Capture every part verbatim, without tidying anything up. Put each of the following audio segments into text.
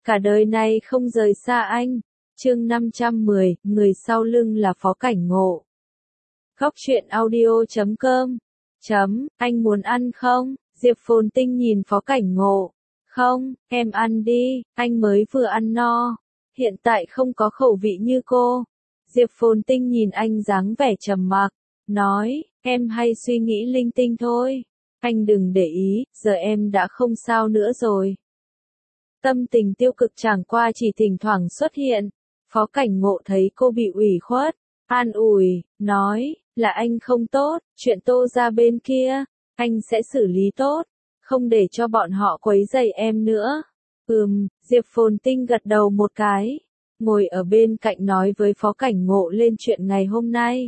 cả đời này không rời xa anh. Chương năm trăm mười, người sau lưng là Phó Cảnh Ngộ. Góc truyện audio chấm com. Chấm, anh muốn ăn không? Diệp Phồn Tinh nhìn Phó Cảnh Ngộ. Không, em ăn đi, anh mới vừa ăn no. Hiện tại không có khẩu vị như cô. Diệp Phồn Tinh nhìn anh dáng vẻ trầm mặc, nói, em hay suy nghĩ linh tinh thôi. Anh đừng để ý, giờ em đã không sao nữa rồi. Tâm tình tiêu cực chẳng qua chỉ thỉnh thoảng xuất hiện. Phó Cảnh Ngộ thấy cô bị ủy khuất, an ủi, nói, là anh không tốt, chuyện Tô ra bên kia, anh sẽ xử lý tốt, không để cho bọn họ quấy rầy em nữa. Ừm, Diệp Phồn Tinh gật đầu một cái, ngồi ở bên cạnh nói với Phó Cảnh Ngộ lên chuyện ngày hôm nay.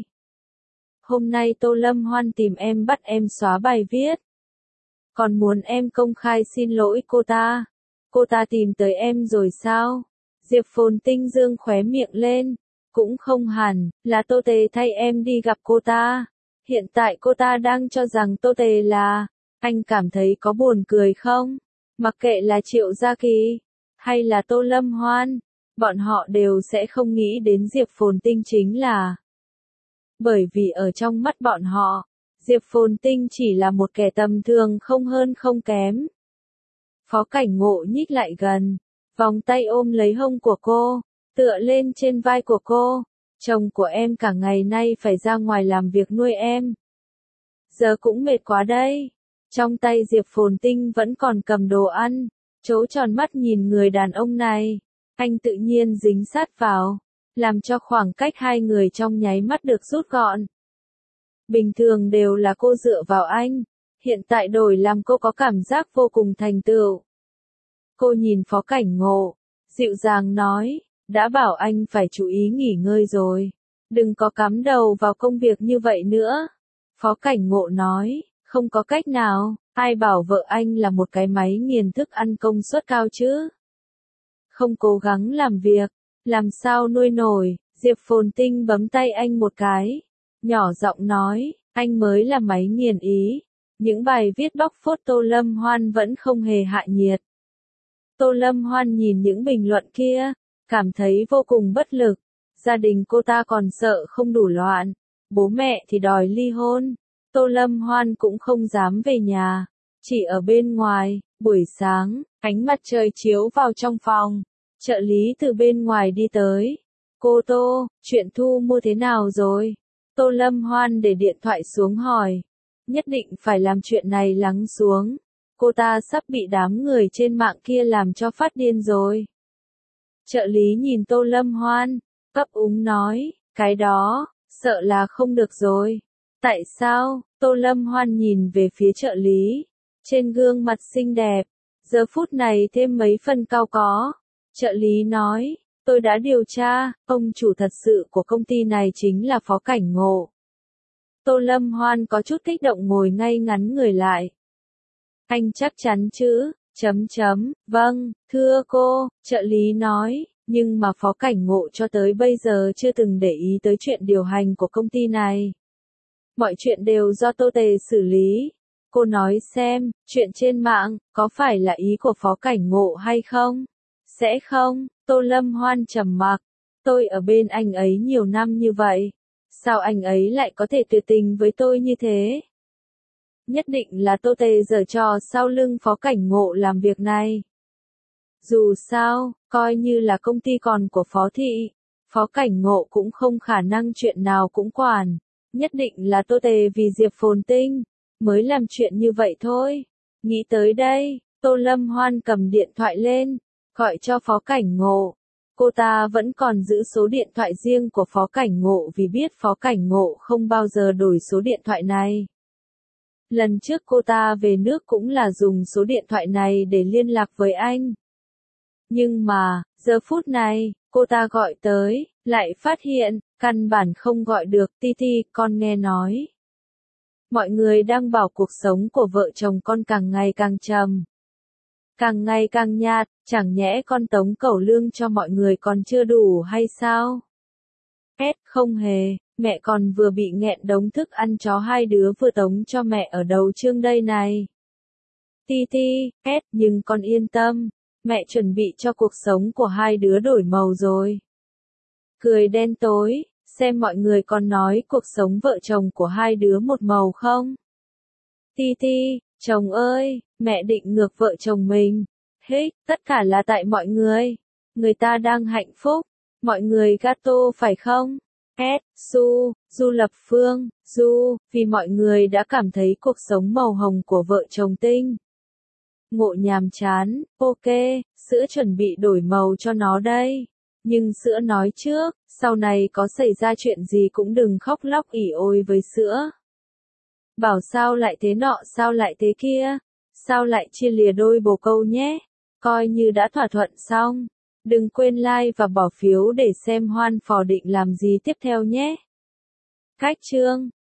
Hôm nay Tô Lâm Hoan tìm em bắt em xóa bài viết. Còn muốn em công khai xin lỗi cô ta. Cô ta tìm tới em rồi sao? Diệp Phồn Tinh dương khóe miệng lên. Cũng không hẳn, là Tô Tề thay em đi gặp cô ta. Hiện tại cô ta đang cho rằng Tô Tề là... Anh cảm thấy có buồn cười không? Mặc kệ là Triệu Gia Kỳ, hay là Tô Lâm Hoan, bọn họ đều sẽ không nghĩ đến Diệp Phồn Tinh chính là... Bởi vì ở trong mắt bọn họ, Diệp Phồn Tinh chỉ là một kẻ tầm thường không hơn không kém. Phó Cảnh Ngộ nhích lại gần, vòng tay ôm lấy hông của cô, tựa lên trên vai của cô. Chồng của em cả ngày nay phải ra ngoài làm việc nuôi em. Giờ cũng mệt quá đây. Trong tay Diệp Phồn Tinh vẫn còn cầm đồ ăn, trố tròn mắt nhìn người đàn ông này. Anh tự nhiên dính sát vào, làm cho khoảng cách hai người trong nháy mắt được rút gọn. Bình thường đều là cô dựa vào anh, hiện tại đổi làm cô có cảm giác vô cùng thành tựu. Cô nhìn Phó Cảnh Ngộ, dịu dàng nói, đã bảo anh phải chú ý nghỉ ngơi rồi, đừng có cắm đầu vào công việc như vậy nữa. Phó Cảnh Ngộ nói, không có cách nào, ai bảo vợ anh là một cái máy nghiền thức ăn công suất cao chứ. Không cố gắng làm việc, làm sao nuôi nổi. Diệp Phồn Tinh bấm tay anh một cái, nhỏ giọng nói, anh mới là máy nghiền ý. Những bài viết bóc phốt Tô Lâm Hoan vẫn không hề hạ nhiệt. Tô Lâm Hoan nhìn những bình luận kia, cảm thấy vô cùng bất lực. Gia đình cô ta còn sợ không đủ loạn, bố mẹ thì đòi ly hôn. Tô Lâm Hoan cũng không dám về nhà, chỉ ở bên ngoài. Buổi sáng, ánh mặt trời chiếu vào trong phòng, trợ lý từ bên ngoài đi tới. Cô Tô, chuyện thu mua thế nào rồi? Tô Lâm Hoan để điện thoại xuống hỏi. Nhất định phải làm chuyện này lắng xuống. Cô ta sắp bị đám người trên mạng kia làm cho phát điên rồi. Trợ lý nhìn Tô Lâm Hoan, ấp úng nói, cái đó, sợ là không được rồi. Tại sao? Tô Lâm Hoan nhìn về phía trợ lý. Trên gương mặt xinh đẹp, giờ phút này thêm mấy phần cao có. Trợ lý nói, tôi đã điều tra, ông chủ thật sự của công ty này chính là Phó Cảnh Ngộ. Tô Lâm Hoan có chút kích động ngồi ngay ngắn người lại. Anh chắc chắn chứ? Chấm chấm, vâng, thưa cô, trợ lý nói, nhưng mà Phó Cảnh Ngộ cho tới bây giờ chưa từng để ý tới chuyện điều hành của công ty này. Mọi chuyện đều do Tô Tề xử lý. Cô nói xem, chuyện trên mạng, có phải là ý của Phó Cảnh Ngộ hay không? Sẽ không, Tô Lâm Hoan trầm mặc. Tôi ở bên anh ấy nhiều năm như vậy. Sao anh ấy lại có thể tuyệt tình với tôi như thế? Nhất định là Tô Tề giở trò sau lưng Phó Cảnh Ngộ làm việc này. Dù sao, coi như là công ty còn của Phó Thị, Phó Cảnh Ngộ cũng không khả năng chuyện nào cũng quản. Nhất định là Tô Tề vì Diệp Phồn Tinh mới làm chuyện như vậy thôi. Nghĩ tới đây, Tô Lâm Hoan cầm điện thoại lên, gọi cho Phó Cảnh Ngộ. Cô ta vẫn còn giữ số điện thoại riêng của Phó Cảnh Ngộ vì biết Phó Cảnh Ngộ không bao giờ đổi số điện thoại này. Lần trước cô ta về nước cũng là dùng số điện thoại này để liên lạc với anh. Nhưng mà, giờ phút này, cô ta gọi tới, lại phát hiện, căn bản không gọi được. Titi, con nghe nói. Mọi người đang bảo cuộc sống của vợ chồng con càng ngày càng trầm. Càng ngày càng nhạt, chẳng nhẽ con tống cẩu lương cho mọi người còn chưa đủ hay sao? S, không hề, mẹ còn vừa bị nghẹn đống thức ăn chó hai đứa vừa tống cho mẹ ở đầu chương đây này. Titi, S, nhưng con yên tâm, mẹ chuẩn bị cho cuộc sống của hai đứa đổi màu rồi. Cười đen tối, xem mọi người còn nói cuộc sống vợ chồng của hai đứa một màu không? Ti Ti, chồng ơi, mẹ định ngược vợ chồng mình. Hích, tất cả là tại mọi người. Người ta đang hạnh phúc. Mọi người gato phải không? S, Su, Du Lập Phương, Du, vì mọi người đã cảm thấy cuộc sống màu hồng của vợ chồng Tinh. Ngộ nhàm chán, ok, sữa chuẩn bị đổi màu cho nó đây. Nhưng sữa nói trước, sau này có xảy ra chuyện gì cũng đừng khóc lóc ỉ ôi với sữa. Bảo sao lại thế nọ sao lại thế kia, sao lại chia lìa đôi bồ câu nhé. Coi như đã thỏa thuận xong. Đừng quên like và bỏ phiếu để xem Hoan Phò định làm gì tiếp theo nhé. Cách chương